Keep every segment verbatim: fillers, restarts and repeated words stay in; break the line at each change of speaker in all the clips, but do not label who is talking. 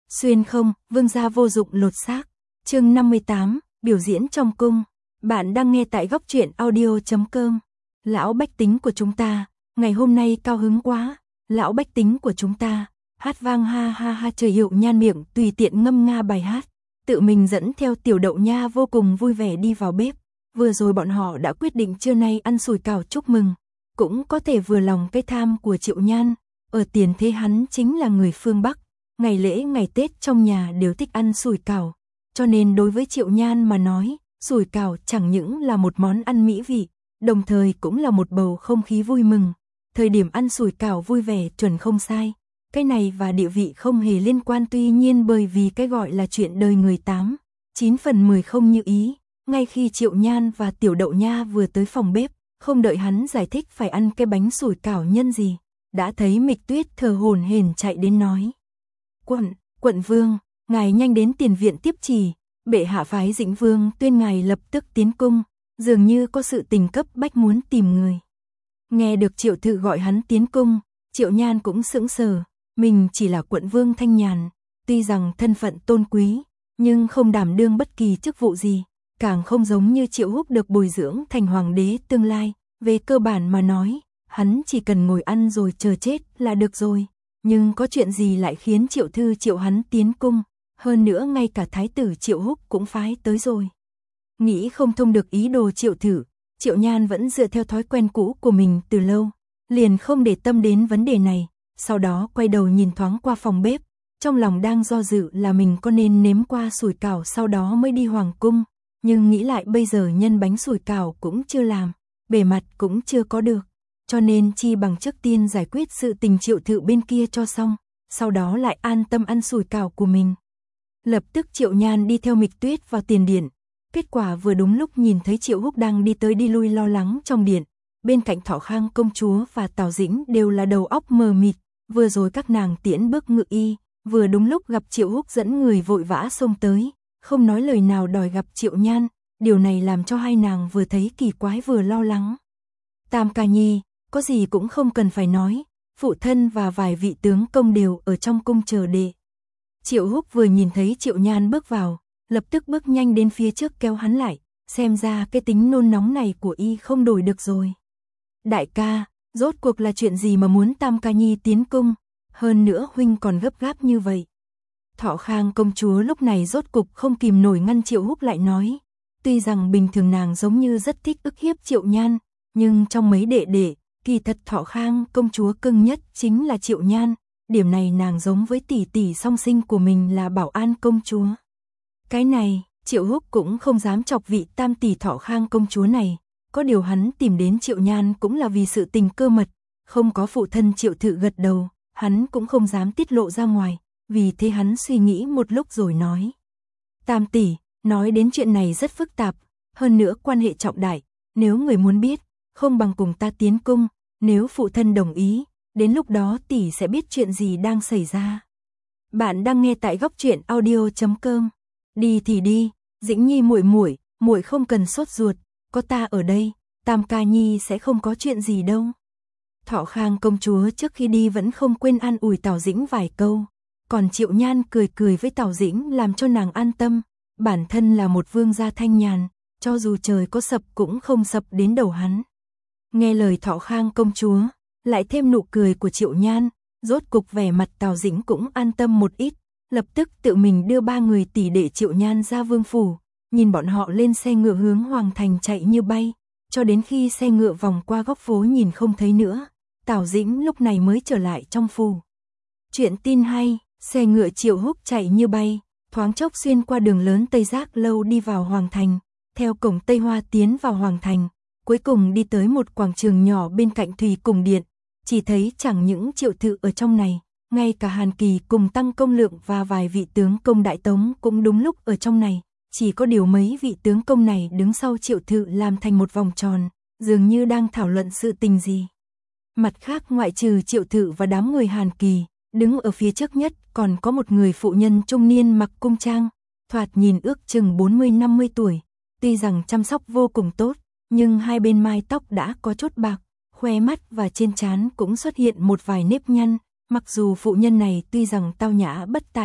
Xuyên không, vương gia vô dụng lột xác. Chương năm mươi tám, biểu diễn trong cung. Bạn đang nghe tại góc truyện audio chấm com. Lão bách tính của chúng ta, ngày hôm nay cao hứng quá. Lão bách tính của chúng ta, hát vang ha ha ha. Trời Hiệu Nhan miệng tùy tiện ngâm nga bài hát, tự mình dẫn theo Tiểu Đậu Nha vô cùng vui vẻ đi vào bếp. Vừa rồi bọn họ đã quyết định trưa nay ăn sủi cảo chúc mừng, cũng có thể vừa lòng cái tham của Triệu Nhan. Ở tiền thế hắn chính là người phương Bắc, ngày lễ ngày Tết trong nhà đều thích ăn sủi cảo, cho nên đối với Triệu Nhan mà nói, sủi cảo chẳng những là một món ăn mỹ vị, đồng thời cũng là một bầu không khí vui mừng. Thời điểm ăn sủi cảo vui vẻ chuẩn không sai, cái này và địa vị không hề liên quan, tuy nhiên bởi vì cái gọi là chuyện đời người tám, chín phần mười không như ý. Ngay khi Triệu Nhan và Tiểu Đậu Nha vừa tới phòng bếp, không đợi hắn giải thích phải ăn cái bánh sủi cảo nhân gì, đã thấy Mịch Tuyết thở hổn hển chạy đến nói: Quận, quận vương, ngài nhanh đến tiền viện tiếp chỉ, bệ hạ phái Dĩnh Vương tuyên ngài lập tức tiến cung, dường như có sự tình cấp bách muốn tìm người. Nghe được Triệu Thự gọi hắn tiến cung, Triệu Nhan cũng sững sờ, mình chỉ là quận vương thanh nhàn, tuy rằng thân phận tôn quý, nhưng không đảm đương bất kỳ chức vụ gì, càng không giống như Triệu Húc được bồi dưỡng thành hoàng đế tương lai. Về cơ bản mà nói, hắn chỉ cần ngồi ăn rồi chờ chết là được rồi, nhưng có chuyện gì lại khiến Triệu Thư triệu hắn tiến cung, hơn nữa ngay cả thái tử Triệu Húc cũng phái tới rồi. Nghĩ không thông được ý đồ Triệu Thử, Triệu Nhan vẫn dựa theo thói quen cũ của mình từ lâu, liền không để tâm đến vấn đề này, sau đó quay đầu nhìn thoáng qua phòng bếp, trong lòng đang do dự là mình có nên nếm qua sủi cảo sau đó mới đi hoàng cung, nhưng nghĩ lại bây giờ nhân bánh sủi cảo cũng chưa làm, bề mặt cũng chưa có được, cho nên chi bằng trước tiên giải quyết sự tình Triệu Thự bên kia cho xong, sau đó lại an tâm ăn sủi cảo của mình. Lập tức Triệu Nhan đi theo Mịch Tuyết vào tiền điện, kết quả vừa đúng lúc nhìn thấy Triệu Húc đang đi tới đi lui lo lắng trong điện, bên cạnh Thọ Khang công chúa và Tào Dĩnh đều là đầu óc mờ mịt, vừa rồi các nàng tiễn bước ngự y, vừa đúng lúc gặp Triệu Húc dẫn người vội vã xông tới, không nói lời nào đòi gặp Triệu Nhan, điều này làm cho hai nàng vừa thấy kỳ quái vừa lo lắng. Tam ca nhi, có gì cũng không cần phải nói, phụ thân và vài vị tướng công đều ở trong cung chờ đệ. Triệu Húc vừa nhìn thấy Triệu Nhan bước vào, lập tức bước nhanh đến phía trước kéo hắn lại, xem ra cái tính nôn nóng này của y không đổi được rồi. Đại ca, rốt cuộc là chuyện gì mà muốn Tam ca nhi tiến cung, hơn nữa huynh còn gấp gáp như vậy. Thọ Khang công chúa lúc này rốt cục không kìm nổi ngăn Triệu Húc lại nói, tuy rằng bình thường nàng giống như rất thích ức hiếp Triệu Nhan, nhưng trong mấy đệ đệ, kỳ thật Thọ Khang công chúa cưng nhất chính là Triệu Nhan, điểm này nàng giống với tỷ tỷ song sinh của mình là Bảo An công chúa. Cái này, Triệu Húc cũng không dám chọc vị tam tỷ Thọ Khang công chúa này, có điều hắn tìm đến Triệu Nhan cũng là vì sự tình cơ mật, không có phụ thân Triệu Thự gật đầu, hắn cũng không dám tiết lộ ra ngoài, vì thế hắn suy nghĩ một lúc rồi nói: Tam tỷ, nói đến chuyện này rất phức tạp, hơn nữa quan hệ trọng đại, nếu người muốn biết, không bằng cùng ta tiến cung, nếu phụ thân đồng ý, đến lúc đó tỷ sẽ biết chuyện gì đang xảy ra. Bạn đang nghe tại góc truyện audio chấm com. Đi thì đi, Dĩnh Nhi muội muội, muội không cần sốt ruột, có ta ở đây, Tam ca nhi sẽ không có chuyện gì đâu. Thọ Khang công chúa trước khi đi vẫn không quên an ủi Tào Dĩnh vài câu, còn Triệu Nhan cười cười với Tào Dĩnh làm cho nàng an tâm, bản thân là một vương gia thanh nhàn, cho dù trời có sập cũng không sập đến đầu hắn. Nghe lời Thọ Khang công chúa, lại thêm nụ cười của Triệu Nhan, rốt cục vẻ mặt Tào Dĩnh cũng an tâm một ít, lập tức tự mình đưa ba người tỷ đệ Triệu Nhan ra vương phủ, nhìn bọn họ lên xe ngựa hướng hoàng thành chạy như bay, cho đến khi xe ngựa vòng qua góc phố nhìn không thấy nữa, Tào Dĩnh lúc này mới trở lại trong phủ. Chuyện tin hay, xe ngựa Triệu Húc chạy như bay, thoáng chốc xuyên qua đường lớn Tây Giác Lâu đi vào hoàng thành, theo cổng Tây Hoa tiến vào hoàng thành, cuối cùng đi tới một quảng trường nhỏ bên cạnh Thủy Cung Điện, chỉ thấy chẳng những Triệu Thự ở trong này, ngay cả Hàn Kỳ cùng Tăng Công Lượng và vài vị tướng công Đại Tống cũng đúng lúc ở trong này, chỉ có điều mấy vị tướng công này đứng sau Triệu Thự làm thành một vòng tròn, dường như đang thảo luận sự tình gì. Mặt khác ngoại trừ Triệu Thự và đám người Hàn Kỳ, đứng ở phía trước nhất còn có một người phụ nhân trung niên mặc cung trang, thoạt nhìn ước chừng bốn mươi năm mươi tuổi, tuy rằng chăm sóc vô cùng tốt, nhưng hai bên mai tóc đã có chút bạc, khóe mắt và trên trán cũng xuất hiện một vài nếp nhăn, mặc dù phụ nhân này tuy rằng tao nhã bất tại,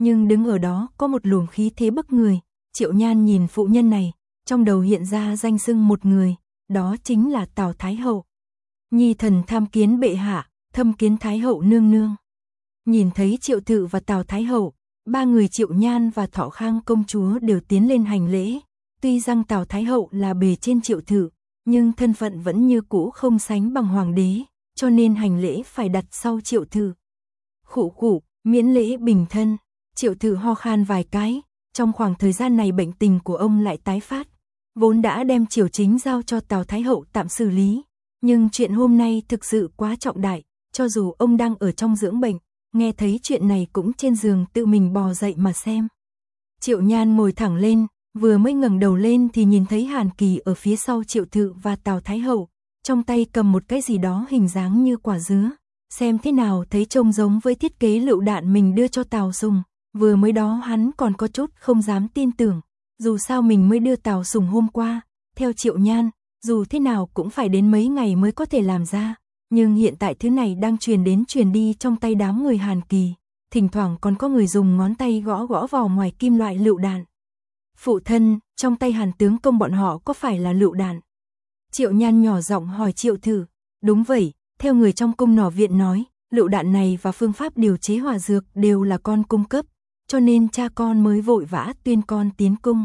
nhưng đứng ở đó có một luồng khí thế bức người. Triệu Nhan nhìn phụ nhân này, trong đầu hiện ra danh xưng một người, đó chính là Tào Thái Hậu. Nhi thần tham kiến bệ hạ, thâm kiến Thái Hậu nương nương. Nhìn thấy Triệu Thự và Tào Thái Hậu, ba người Triệu Nhan và Thọ Khang công chúa đều tiến lên hành lễ. Tuy rằng Tào Thái Hậu là bề trên Triệu Thự, nhưng thân phận vẫn như cũ không sánh bằng hoàng đế, cho nên hành lễ phải đặt sau Triệu Thự. Khụ khụ, miễn lễ bình thân. Triệu Thự ho khan vài cái, trong khoảng thời gian này bệnh tình của ông lại tái phát. Vốn đã đem triều chính giao cho Tào Thái Hậu tạm xử lý, nhưng chuyện hôm nay thực sự quá trọng đại, cho dù ông đang ở trong dưỡng bệnh, nghe thấy chuyện này cũng trên giường tự mình bò dậy mà xem. Triệu Nhan ngồi thẳng lên, vừa mới ngẩng đầu lên thì nhìn thấy Hàn Kỳ ở phía sau Triệu Thự và Tào Thái Hậu, trong tay cầm một cái gì đó hình dáng như quả dứa, xem thế nào thấy trông giống với thiết kế lựu đạn mình đưa cho Tào Sùng. Vừa mới đó hắn còn có chút không dám tin tưởng, dù sao mình mới đưa Tào Sùng hôm qua, theo Triệu Nhan, dù thế nào cũng phải đến mấy ngày mới có thể làm ra, nhưng hiện tại thứ này đang truyền đến truyền đi trong tay đám người Hàn Kỳ, thỉnh thoảng còn có người dùng ngón tay gõ gõ vào ngoài kim loại lựu đạn. Phụ thân, trong tay Hàn tướng công bọn họ có phải là lựu đạn? Triệu Nhan nhỏ giọng hỏi Triệu Thự. Đúng vậy, theo người trong cung nỏ viện nói, lựu đạn này và phương pháp điều chế hỏa dược đều là con cung cấp, cho nên cha con mới vội vã tuyên con tiến cung.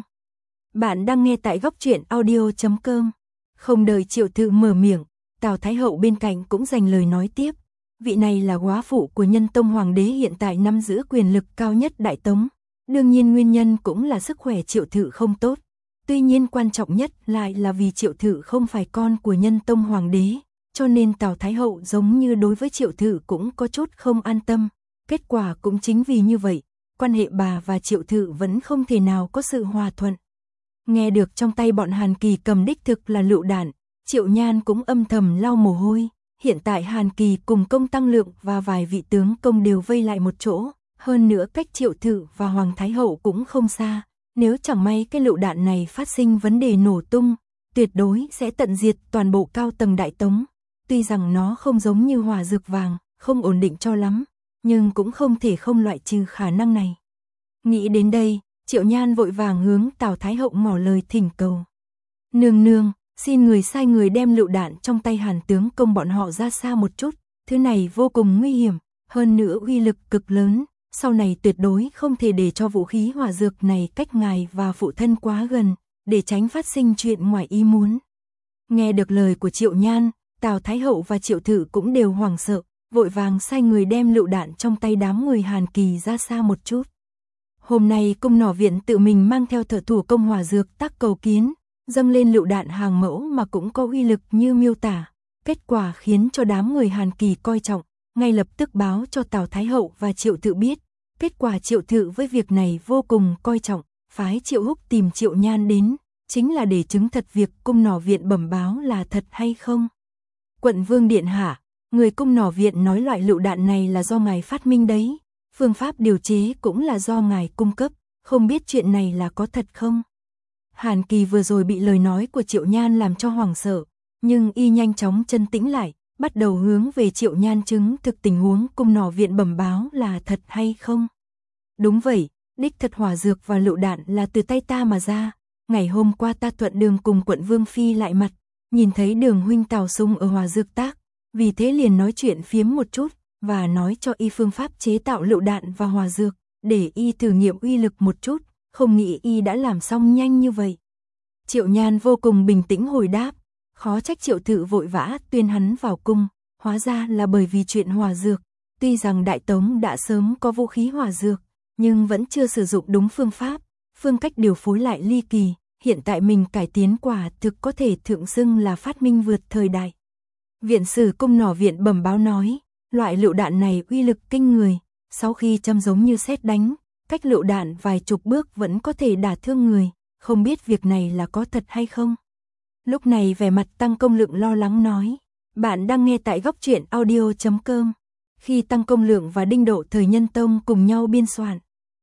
Bạn đang nghe tại góc truyện audio chấm com. Không đợi Triệu Thự mở miệng, Tào Thái Hậu bên cạnh cũng dành lời nói tiếp. Vị này là góa phụ của Nhân Tông Hoàng đế hiện tại nắm giữ quyền lực cao nhất Đại Tống. Đương nhiên nguyên nhân cũng là sức khỏe Triệu Thự không tốt. Tuy nhiên quan trọng nhất lại là vì Triệu Thự không phải con của Nhân Tông Hoàng đế, cho nên Tào Thái Hậu giống như đối với Triệu Thự cũng có chút không an tâm. Kết quả cũng chính vì như vậy, quan hệ bà và Triệu Thự vẫn không thể nào có sự hòa thuận. Nghe được trong tay bọn Hàn Kỳ cầm đích thực là lựu đạn, Triệu Nhan cũng âm thầm lau mồ hôi. Hiện tại Hàn Kỳ cùng Công Tăng Lượng và vài vị tướng công đều vây lại một chỗ, hơn nữa cách Triệu Thự và Hoàng Thái Hậu cũng không xa. Nếu chẳng may cái lựu đạn này phát sinh vấn đề nổ tung, tuyệt đối sẽ tận diệt toàn bộ cao tầng Đại Tống. Tuy rằng nó không giống như hỏa dược vàng, không ổn định cho lắm, nhưng cũng không thể không loại trừ khả năng này. Nghĩ đến đây, Triệu Nhan vội vàng hướng Tào Thái Hậu ngỏ lời thỉnh cầu. Nương nương, xin người sai người đem lựu đạn trong tay Hàn tướng công bọn họ ra xa một chút, thứ này vô cùng nguy hiểm, hơn nữa uy lực cực lớn, sau này tuyệt đối không thể để cho vũ khí hỏa dược này cách ngài và phụ thân quá gần, để tránh phát sinh chuyện ngoài ý muốn. Nghe được lời của Triệu Nhan, Tào Thái Hậu và Triệu Thự cũng đều hoảng sợ, vội vàng sai người đem lựu đạn trong tay đám người Hàn Kỳ ra xa một chút. Hôm nay cung nỏ viện tự mình mang theo thợ thủ công hỏa dược tác cầu kiến, dâng lên lựu đạn hàng mẫu mà cũng có uy lực như miêu tả. Kết quả khiến cho đám người Hàn Kỳ coi trọng, ngay lập tức báo cho Tào Thái Hậu và Triệu Thự biết. Kết quả Triệu Thự với việc này vô cùng coi trọng, phái Triệu Húc tìm Triệu Nhan đến, chính là để chứng thật việc cung nỏ viện bẩm báo là thật hay không. Quận Vương điện hạ, người cung nỏ viện nói loại lựu đạn này là do ngài phát minh đấy, phương pháp điều chế cũng là do ngài cung cấp, không biết chuyện này là có thật không? Hàn Kỳ vừa rồi bị lời nói của Triệu Nhan làm cho hoảng sợ, nhưng y nhanh chóng chân tĩnh lại, bắt đầu hướng về Triệu Nhan chứng thực tình huống cung nỏ viện bẩm báo là thật hay không. Đúng vậy, đích thật hỏa dược và lựu đạn là từ tay ta mà ra, ngày hôm qua ta thuận đường cùng quận Vương Phi lại mặt, nhìn thấy Đường huynh Tào Sung ở hỏa dược tác, vì thế liền nói chuyện phiếm một chút, và nói cho y phương pháp chế tạo lựu đạn và hỏa dược, để y thử nghiệm uy lực một chút, không nghĩ y đã làm xong nhanh như vậy. Triệu Nhan vô cùng bình tĩnh hồi đáp, khó trách Triệu Thự vội vã tuyên hắn vào cung, hóa ra là bởi vì chuyện hỏa dược, tuy rằng Đại Tống đã sớm có vũ khí hỏa dược, nhưng vẫn chưa sử dụng đúng phương pháp, phương cách điều phối lại ly kỳ, hiện tại mình cải tiến quả thực có thể thượng xưng là phát minh vượt thời đại. Viện sử cung nỏ viện bẩm báo nói, loại lựu đạn này uy lực kinh người, sau khi châm giống như sét đánh, cách lựu đạn vài chục bước vẫn có thể đả thương người, không biết việc này là có thật hay không. Lúc này vẻ mặt Tăng Công Lượng lo lắng nói, bạn đang nghe tại góc truyện audio chấm com. Khi Tăng Công Lượng và Đinh Độ thời Nhân Tông cùng nhau biên soạn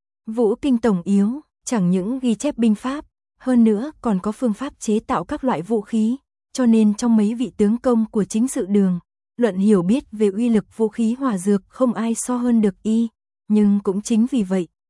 Vũ Kinh Tổng Yếu, chẳng những ghi chép binh pháp, hơn nữa còn có phương pháp chế tạo các loại vũ khí, cho nên trong mấy vị tướng công của chính sự đường, luận hiểu biết về uy lực vũ khí hỏa dược không ai so hơn được y, nhưng cũng chính vì vậy,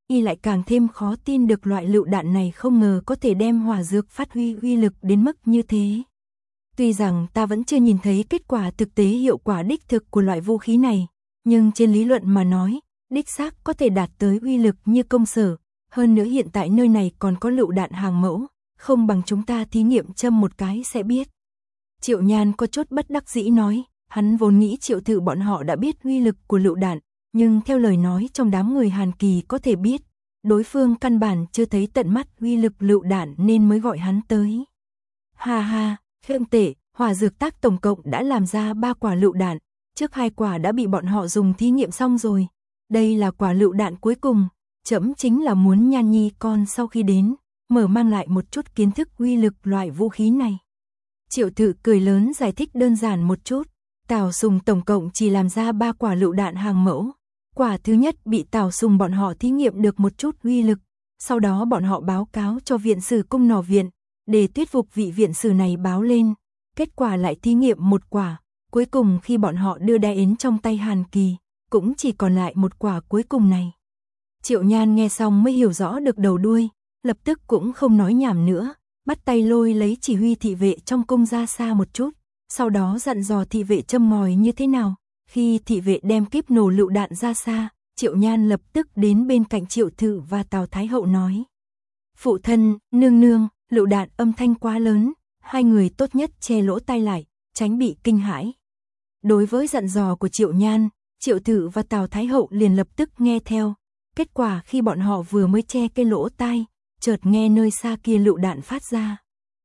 y lại càng thêm khó tin được loại lựu đạn này không ngờ có thể đem hỏa dược phát huy uy lực đến mức như thế. Tuy rằng ta vẫn chưa nhìn thấy kết quả thực tế hiệu quả đích thực của loại vũ khí này, nhưng trên lý luận mà nói, đích xác có thể đạt tới uy lực như công sở. Hơn nữa hiện tại nơi này còn có lựu đạn hàng mẫu, không bằng chúng ta thí nghiệm châm một cái sẽ biết. Triệu Nhan có chút bất đắc dĩ nói, hắn vốn nghĩ Triệu Thự bọn họ đã biết uy lực của lựu đạn, nhưng theo lời nói trong đám người Hàn Kỳ có thể biết, đối phương căn bản chưa thấy tận mắt uy lực lựu đạn nên mới gọi hắn tới. Ha ha, không tệ, hỏa dược tác tổng cộng đã làm ra ba quả lựu đạn, trước hai quả đã bị bọn họ dùng thí nghiệm xong rồi. Đây là quả lựu đạn cuối cùng, trẫm chính là muốn Nhan Nhi con sau khi đến, mở mang lại một chút kiến thức uy lực loại vũ khí này. Triệu Thự cười lớn giải thích đơn giản một chút, Tào Sùng tổng cộng chỉ làm ra ba quả lựu đạn hàng mẫu. Quả thứ nhất bị Tào Sùng bọn họ thí nghiệm được một chút uy lực, sau đó bọn họ báo cáo cho viện sử cung nỏ viện, để thuyết phục vị viện sử này báo lên, kết quả lại thí nghiệm một quả, cuối cùng khi bọn họ đưa đai ến trong tay Hàn Kỳ, cũng chỉ còn lại một quả cuối cùng này. Triệu Nhan nghe xong mới hiểu rõ được đầu đuôi, lập tức cũng không nói nhảm nữa, bắt tay lôi lấy chỉ huy thị vệ trong cung ra xa một chút, sau đó dặn dò thị vệ châm ngòi như thế nào. Khi thị vệ đem kíp nổ lựu đạn ra xa, Triệu Nhan lập tức đến bên cạnh Triệu Thự và Tào Thái Hậu nói. Phụ thân, nương nương, lựu đạn âm thanh quá lớn, hai người tốt nhất che lỗ tai lại, tránh bị kinh hãi. Đối với dặn dò của Triệu Nhan, Triệu Thự và Tào Thái Hậu liền lập tức nghe theo. Kết quả khi bọn họ vừa mới che cái lỗ tai, chợt nghe nơi xa kia lựu đạn phát ra.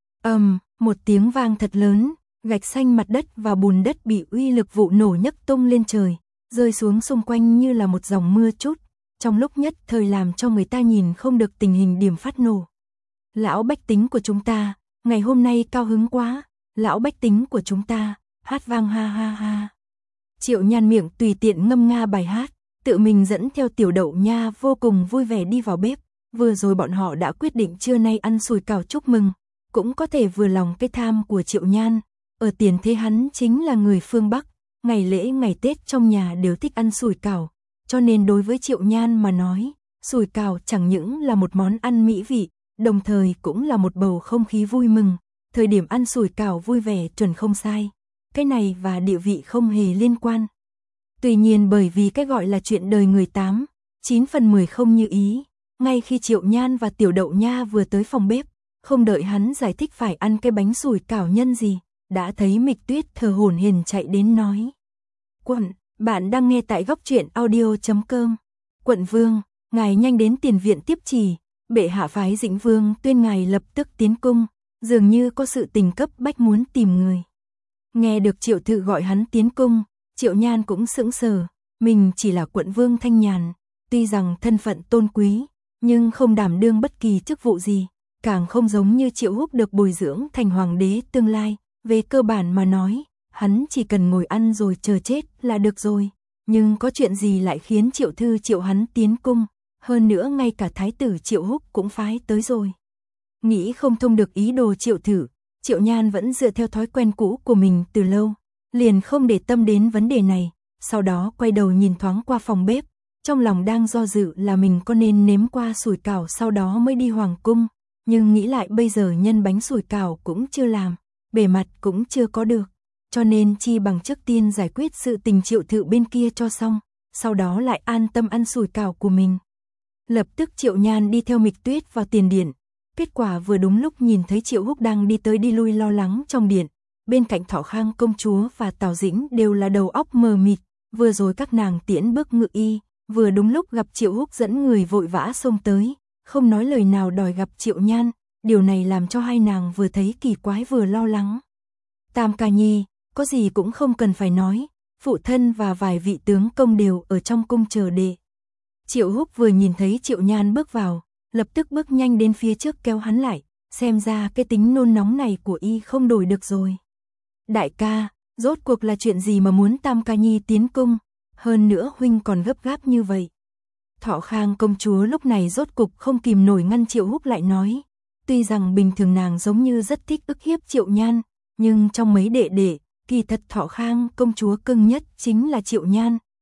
Ầm, um, một tiếng vang thật lớn, gạch xanh mặt đất và bùn đất bị uy lực vụ nổ nhấc tung lên trời, rơi xuống xung quanh như là một dòng mưa chút, trong lúc nhất thời làm cho người ta nhìn không được tình hình điểm phát nổ. Lão bách tính của chúng ta, ngày hôm nay cao hứng quá, lão bách tính của chúng ta, hát vang ha ha ha. Triệu Nhan miệng tùy tiện ngâm nga bài hát, tự mình dẫn theo Tiểu Đậu Nha vô cùng vui vẻ đi vào bếp, vừa rồi bọn họ đã quyết định trưa nay ăn sủi cảo chúc mừng, cũng có thể vừa lòng cái tham của Triệu Nhan. Ở tiền thế hắn chính là người phương Bắc, ngày lễ ngày Tết trong nhà đều thích ăn sủi cảo, cho nên đối với Triệu Nhan mà nói, sủi cảo chẳng những là một món ăn mỹ vị, đồng thời cũng là một bầu không khí vui mừng, thời điểm ăn sủi cảo vui vẻ chuẩn không sai, cái này và địa vị không hề liên quan. Tuy nhiên bởi vì cái gọi là chuyện đời người tám, chín phần mười không như ý, ngay khi Triệu Nhan và Tiểu Đậu Nha vừa tới phòng bếp, không đợi hắn giải thích phải ăn cái bánh sủi cảo nhân gì, đã thấy Mịch Tuyết thở hổn hển chạy đến nói. Quận, bạn đang nghe tại góc truyện audio chấm com. Quận Vương, ngài nhanh đến tiền viện tiếp chỉ, bệ hạ phái Dĩnh Vương tuyên ngài lập tức tiến cung, dường như có sự tình cấp bách muốn tìm người. Nghe được Triệu Thự gọi hắn tiến cung, Triệu Nhan cũng sững sờ, mình chỉ là quận vương thanh nhàn, tuy rằng thân phận tôn quý, nhưng không đảm đương bất kỳ chức vụ gì, càng không giống như Triệu Húc được bồi dưỡng thành hoàng đế tương lai. Về cơ bản mà nói, hắn chỉ cần ngồi ăn rồi chờ chết là được rồi, nhưng có chuyện gì lại khiến Triệu Thư triệu hắn tiến cung, hơn nữa ngay cả thái tử Triệu Húc cũng phái tới rồi. Nghĩ không thông được ý đồ Triệu Thử, Triệu Nhan vẫn dựa theo thói quen cũ của mình từ lâu, liền không để tâm đến vấn đề này, sau đó quay đầu nhìn thoáng qua phòng bếp, trong lòng đang do dự là mình có nên nếm qua sủi cảo sau đó mới đi hoàng cung, nhưng nghĩ lại bây giờ nhân bánh sủi cảo cũng chưa làm, bề mặt cũng chưa có được, cho nên chi bằng trước tiên giải quyết sự tình Triệu Thự bên kia cho xong, sau đó lại an tâm ăn sủi cảo của mình. Lập tức Triệu Nhan đi theo Mịch Tuyết vào tiền điện, kết quả vừa đúng lúc nhìn thấy Triệu Húc đang đi tới đi lui lo lắng trong điện, bên cạnh Thỏ Khang công chúa và Tào Dĩnh đều là đầu óc mờ mịt, vừa rồi các nàng tiễn bước ngự y, vừa đúng lúc gặp Triệu Húc dẫn người vội vã xông tới, không nói lời nào đòi gặp Triệu Nhan, điều này làm cho hai nàng vừa thấy kỳ quái vừa lo lắng. Tam ca nhi, có gì cũng không cần phải nói, phụ thân và vài vị tướng công đều ở trong cung chờ đệ. Triệu Húc vừa nhìn thấy Triệu Nhan bước vào, lập tức bước nhanh đến phía trước kéo hắn lại, xem ra cái tính nôn nóng này của y không đổi được rồi. Đại ca, rốt cuộc là chuyện gì mà muốn Tam ca nhi tiến cung, hơn nữa huynh còn gấp gáp như vậy. Thỏ Khang công chúa lúc này rốt cục không kìm nổi ngăn Triệu Húc lại nói, tuy rằng bình thường nàng giống như rất thích ức hiếp Triệu Nhan, nhưng trong mấy đệ đệ, kỳ thật Thỏ Khang công chúa cưng nhất chính là Triệu Nhan,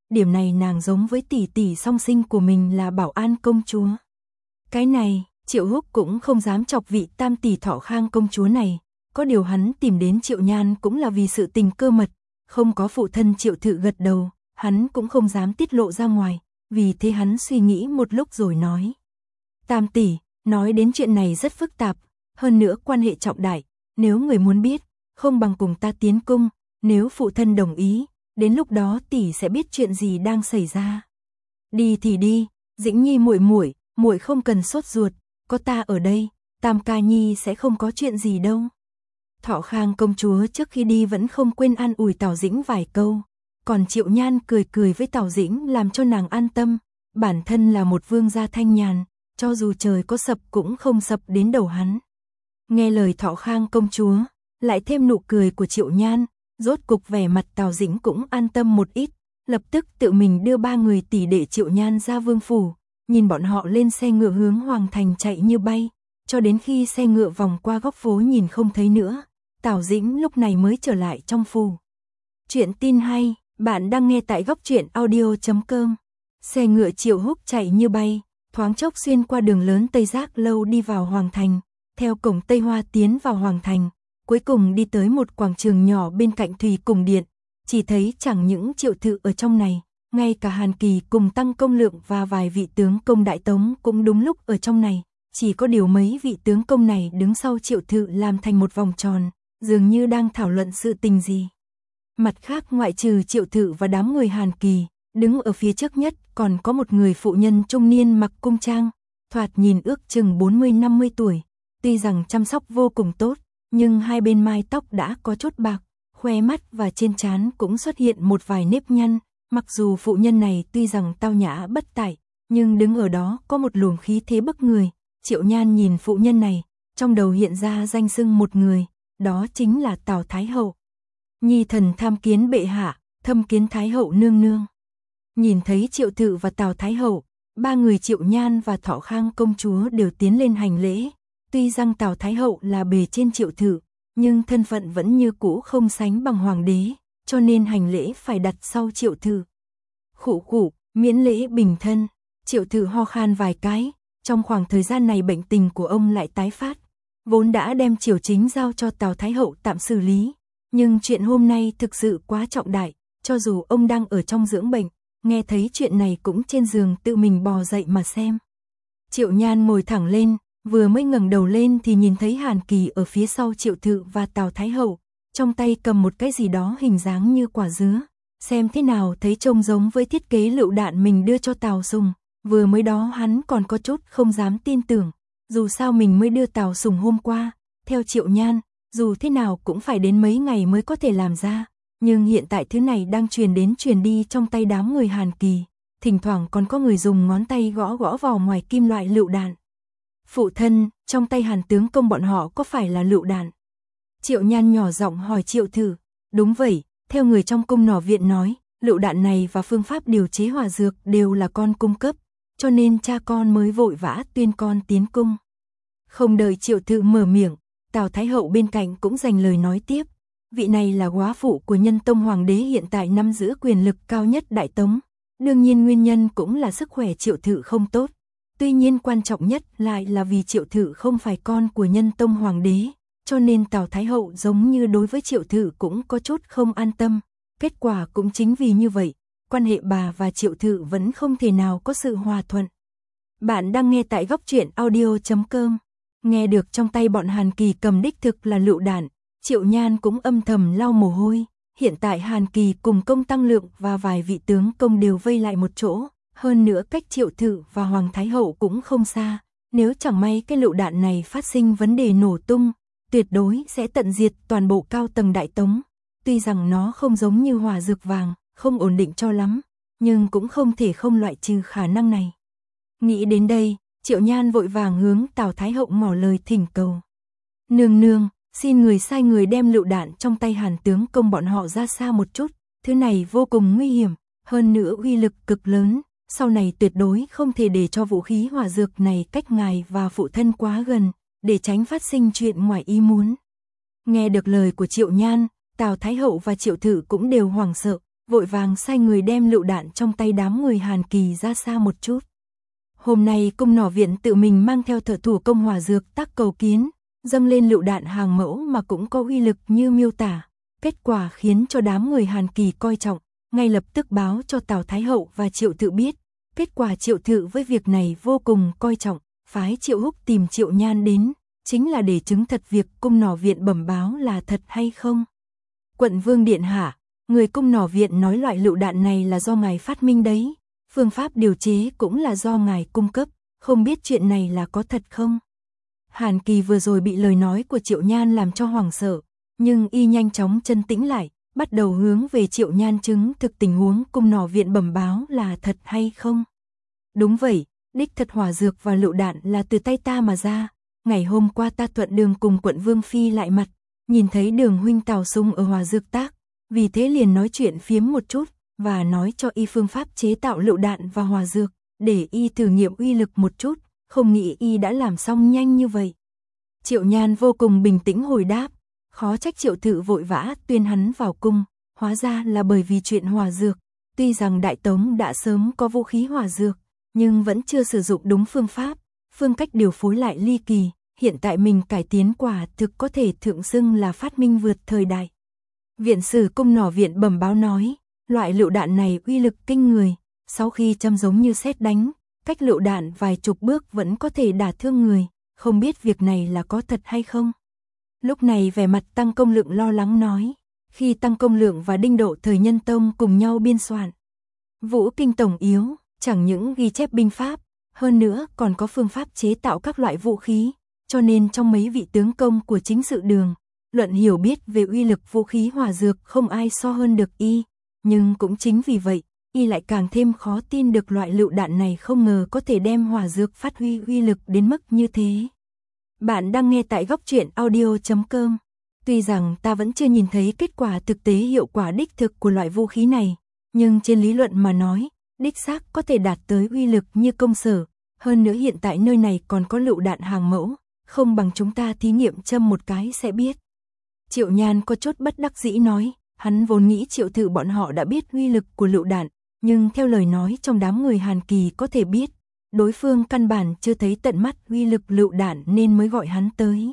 điểm này nàng giống với tỷ tỷ song sinh của mình là Bảo An công chúa. Cái này, Triệu Húc cũng không dám chọc vị tam tỷ Thọ Khang công chúa này, có điều hắn tìm đến Triệu Nhan cũng là vì sự tình cơ mật, không có phụ thân Triệu Thự gật đầu, hắn cũng không dám tiết lộ ra ngoài, vì thế hắn suy nghĩ một lúc rồi nói. Tam tỷ, nói đến chuyện này rất phức tạp, hơn nữa quan hệ trọng đại, nếu người muốn biết, không bằng cùng ta tiến cung, nếu phụ thân đồng ý, đến lúc đó tỷ sẽ biết chuyện gì đang xảy ra. Đi thì đi, Dĩnh Nhi muội muội, muội không cần sốt ruột, có ta ở đây, Tam ca nhi sẽ không có chuyện gì đâu. Thọ Khang công chúa trước khi đi vẫn không quên an ủi Tào Dĩnh vài câu, còn Triệu Nhan cười cười với Tào Dĩnh làm cho nàng an tâm, bản thân là một vương gia thanh nhàn, cho dù trời có sập cũng không sập đến đầu hắn. Nghe lời Thọ Khang công chúa, lại thêm nụ cười của Triệu Nhan, rốt cục vẻ mặt Tào Dĩnh cũng an tâm một ít, lập tức tự mình đưa ba người tỷ đệ Triệu Nhan ra vương phủ, nhìn bọn họ lên xe ngựa hướng hoàng thành chạy như bay, cho đến khi xe ngựa vòng qua góc phố nhìn không thấy nữa, Tào Dĩnh lúc này mới trở lại trong phủ. Chuyện tin hay, bạn đang nghe tại góc truyện audio chấm com. Xe ngựa Triệu Húc chạy như bay, thoáng chốc xuyên qua đường lớn Tây Giác Lâu đi vào hoàng thành, theo cổng Tây Hoa tiến vào hoàng thành, cuối cùng đi tới một quảng trường nhỏ bên cạnh Thủy Cung Điện, chỉ thấy chẳng những Triệu Thự ở trong này, ngay cả Hàn Kỳ cùng Tăng Công Lượng và vài vị tướng công Đại Tống cũng đúng lúc ở trong này, chỉ có điều mấy vị tướng công này đứng sau Triệu Thự làm thành một vòng tròn, dường như đang thảo luận sự tình gì. Mặt khác ngoại trừ Triệu Thự và đám người Hàn Kỳ, đứng ở phía trước nhất còn có một người phụ nhân trung niên mặc cung trang, thoạt nhìn ước chừng bốn mươi năm mươi tuổi, tuy rằng chăm sóc vô cùng tốt, nhưng hai bên mai tóc đã có chút bạc, khóe mắt và trên trán cũng xuất hiện một vài nếp nhăn, mặc dù phụ nhân này tuy rằng tao nhã bất tại, nhưng đứng ở đó có một luồng khí thế bức người. Triệu Nhan nhìn phụ nhân này, trong đầu hiện ra danh xưng một người, đó chính là Tào Thái Hậu. Nhi thần tham kiến bệ hạ, thâm kiến Thái Hậu nương nương. Nhìn thấy Triệu Thự và Tào Thái Hậu, ba người Triệu Nhan và Thọ Khang công chúa đều tiến lên hành lễ. Tuy rằng Tào Thái Hậu là bề trên Triệu Thự, nhưng thân phận vẫn như cũ không sánh bằng hoàng đế, cho nên hành lễ phải đặt sau Triệu Thự. Khụ khụ, miễn lễ bình thân. Triệu Thự ho khan vài cái, trong khoảng thời gian này bệnh tình của ông lại tái phát, vốn đã đem triều chính giao cho Tào Thái Hậu tạm xử lý, nhưng chuyện hôm nay thực sự quá trọng đại, cho dù ông đang ở trong dưỡng bệnh, nghe thấy chuyện này cũng trên giường tự mình bò dậy mà xem. Triệu Nhan ngồi thẳng lên, vừa mới ngẩng đầu lên thì nhìn thấy Hàn Kỳ ở phía sau Triệu Thự và Tào Thái Hậu, trong tay cầm một cái gì đó hình dáng như quả dứa, xem thế nào thấy trông giống với thiết kế lựu đạn mình đưa cho Tào Sùng. Vừa mới đó hắn còn có chút không dám tin tưởng, dù sao mình mới đưa Tào Sùng hôm qua, theo Triệu Nhan, dù thế nào cũng phải đến mấy ngày mới có thể làm ra, nhưng hiện tại thứ này đang truyền đến truyền đi trong tay đám người Hàn Kỳ, thỉnh thoảng còn có người dùng ngón tay gõ gõ vào ngoài kim loại lựu đạn. Phụ thân, trong tay Hàn tướng công bọn họ có phải là lựu đạn? Triệu Nhan nhỏ giọng hỏi Triệu Thự. Đúng vậy, theo người trong cung nỏ viện nói, lựu đạn này và phương pháp điều chế hỏa dược đều là con cung cấp, cho nên cha con mới vội vã tuyên con tiến cung. Không đợi Triệu Thự mở miệng, Tào Thái Hậu bên cạnh cũng dành lời nói tiếp. Vị này là góa phụ của Nhân Tông Hoàng đế hiện tại nắm giữ quyền lực cao nhất Đại Tống. Đương nhiên nguyên nhân cũng là sức khỏe Triệu Thự không tốt. Tuy nhiên quan trọng nhất lại là vì Triệu Thự không phải con của Nhân Tông Hoàng đế, cho nên Tào Thái Hậu giống như đối với Triệu Thự cũng có chút không an tâm. Kết quả cũng chính vì như vậy, quan hệ bà và Triệu Thự vẫn không thể nào có sự hòa thuận. Bạn đang nghe tại góc truyện audio chấm com. Nghe được trong tay bọn Hàn Kỳ cầm đích thực là lựu đạn, Triệu Nhan cũng âm thầm lau mồ hôi. Hiện tại Hàn Kỳ cùng Công Tăng Lượng và vài vị tướng công đều vây lại một chỗ, hơn nữa cách Triệu Thự và Hoàng Thái Hậu cũng không xa. Nếu chẳng may cái lựu đạn này phát sinh vấn đề nổ tung, tuyệt đối sẽ tận diệt toàn bộ cao tầng Đại Tống. Tuy rằng nó không giống như hỏa dược vàng, không ổn định cho lắm, nhưng cũng không thể không loại trừ khả năng này. Nghĩ đến đây, Triệu Nhan vội vàng hướng Tào Thái Hậu ngỏ lời thỉnh cầu. Nương nương, xin người sai người đem lựu đạn trong tay Hàn tướng công bọn họ ra xa một chút, thứ này vô cùng nguy hiểm, hơn nữa uy lực cực lớn, sau này tuyệt đối không thể để cho vũ khí hỏa dược này cách ngài và phụ thân quá gần, để tránh phát sinh chuyện ngoài ý muốn. Nghe được lời của Triệu Nhan, Tào Thái Hậu và Triệu Thự cũng đều hoảng sợ, vội vàng sai người đem lựu đạn trong tay đám người Hàn Kỳ ra xa một chút. Hôm nay cung nỏ viện tự mình mang theo thợ thủ công hỏa dược tác cầu kiến, dâng lên lựu đạn hàng mẫu mà cũng có uy lực như miêu tả. Kết quả khiến cho đám người Hàn Kỳ coi trọng, ngay lập tức báo cho Tào Thái Hậu và Triệu Thự biết. Kết quả Triệu Thự với việc này vô cùng coi trọng, phái Triệu Húc tìm Triệu Nhan đến, chính là để chứng thật việc cung nỏ viện bẩm báo là thật hay không. Quận Vương điện hạ, người cung nỏ viện nói loại lựu đạn này là do ngài phát minh đấy, phương pháp điều chế cũng là do ngài cung cấp, không biết chuyện này là có thật không? Hàn Kỳ vừa rồi bị lời nói của Triệu Nhan làm cho hoảng sợ, nhưng y nhanh chóng chân tĩnh lại, bắt đầu hướng về Triệu Nhan chứng thực tình huống cung nỏ viện bẩm báo là thật hay không. Đúng vậy, đích thật hỏa dược và lựu đạn là từ tay ta mà ra. Ngày hôm qua ta thuận đường cùng quận Vương Phi lại mặt, nhìn thấy Đường huynh Tào Sung ở hỏa dược tác, vì thế liền nói chuyện phiếm một chút, và nói cho y phương pháp chế tạo lựu đạn và hỏa dược, để y thử nghiệm uy lực một chút, không nghĩ y đã làm xong nhanh như vậy. Triệu Nhan vô cùng bình tĩnh hồi đáp, khó trách Triệu Thự vội vã tuyên hắn vào cung, hóa ra là bởi vì chuyện hỏa dược, tuy rằng Đại Tống đã sớm có vũ khí hỏa dược, nhưng vẫn chưa sử dụng đúng phương pháp, phương cách điều phối lại ly kỳ, hiện tại mình cải tiến quả thực có thể thượng xưng là phát minh vượt thời đại. Viện sử cung nỏ viện bẩm báo nói, loại lựu đạn này uy lực kinh người, sau khi châm giống như sét đánh, cách lựu đạn vài chục bước vẫn có thể đả thương người, không biết việc này là có thật hay không. Lúc này vẻ mặt Tăng Công Lượng lo lắng nói, khi Tăng Công Lượng và Đinh Độ thời Nhân Tông cùng nhau biên soạn Vũ Kinh Tổng Yếu, chẳng những ghi chép binh pháp, hơn nữa còn có phương pháp chế tạo các loại vũ khí, cho nên trong mấy vị tướng công của chính sự đường, luận hiểu biết về uy lực vũ khí hỏa dược không ai so hơn được y, nhưng cũng chính vì vậy, y lại càng thêm khó tin được loại lựu đạn này không ngờ có thể đem hỏa dược phát huy uy lực đến mức như thế. Bạn đang nghe tại góc truyện audio chấm com. Tuy rằng ta vẫn chưa nhìn thấy kết quả thực tế hiệu quả đích thực của loại vũ khí này, nhưng trên lý luận mà nói, đích xác có thể đạt tới uy lực như công sở, hơn nữa hiện tại nơi này còn có lựu đạn hàng mẫu, không bằng chúng ta thí nghiệm châm một cái sẽ biết. Triệu Nhan có chút bất đắc dĩ nói, hắn vốn nghĩ Triệu Thự bọn họ đã biết uy lực của lựu đạn, nhưng theo lời nói trong đám người Hàn Kỳ có thể biết, đối phương căn bản chưa thấy tận mắt uy lực lựu đạn nên mới gọi hắn tới.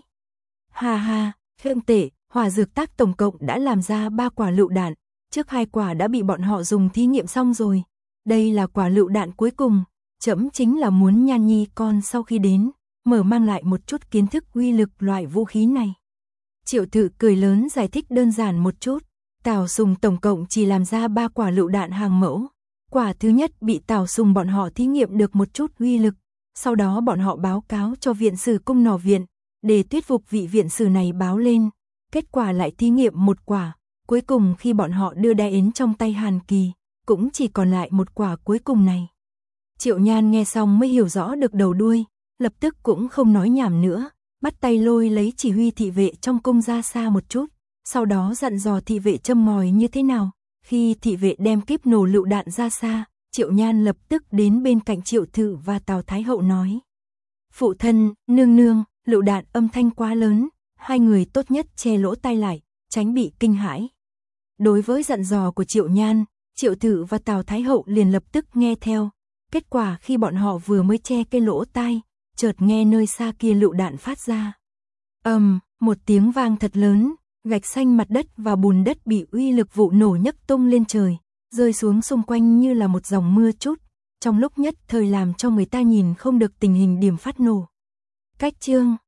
Ha ha, không tệ, hỏa dược tác tổng cộng đã làm ra ba quả lựu đạn, trước hai quả đã bị bọn họ dùng thí nghiệm xong rồi. Đây là quả lựu đạn cuối cùng, trẫm chính là muốn Nhan Nhi con sau khi đến, mở mang lại một chút kiến thức uy lực loại vũ khí này. Triệu Thự cười lớn giải thích đơn giản một chút, Tào Sùng tổng cộng chỉ làm ra ba quả lựu đạn hàng mẫu. Quả thứ nhất bị Tào Sùng bọn họ thí nghiệm được một chút uy lực, sau đó bọn họ báo cáo cho viện sử cung nỏ viện, để thuyết phục vị viện sử này báo lên, kết quả lại thí nghiệm một quả, cuối cùng khi bọn họ đưa đai ến trong tay Hàn Kỳ, cũng chỉ còn lại một quả cuối cùng này. Triệu Nhan nghe xong mới hiểu rõ được đầu đuôi, lập tức cũng không nói nhảm nữa, bắt tay lôi lấy chỉ huy thị vệ trong cung ra xa một chút, sau đó dặn dò thị vệ châm ngòi như thế nào. Khi thị vệ đem kíp nổ lựu đạn ra xa, Triệu Nhan lập tức đến bên cạnh Triệu Thự và Tào Thái Hậu nói. Phụ thân, nương nương, lựu đạn âm thanh quá lớn, hai người tốt nhất che lỗ tai lại, tránh bị kinh hãi. Đối với dặn dò của Triệu Nhan, Triệu Thự và Tào Thái Hậu liền lập tức nghe theo. Kết quả khi bọn họ vừa mới che cái lỗ tai, chợt nghe nơi xa kia lựu đạn phát ra. Ầm, um, một tiếng vang thật lớn, gạch xanh mặt đất và bùn đất bị uy lực vụ nổ nhấc tung lên trời, rơi xuống xung quanh như là một dòng mưa chút, trong lúc nhất thời làm cho người ta nhìn không được tình hình điểm phát nổ. Cách chương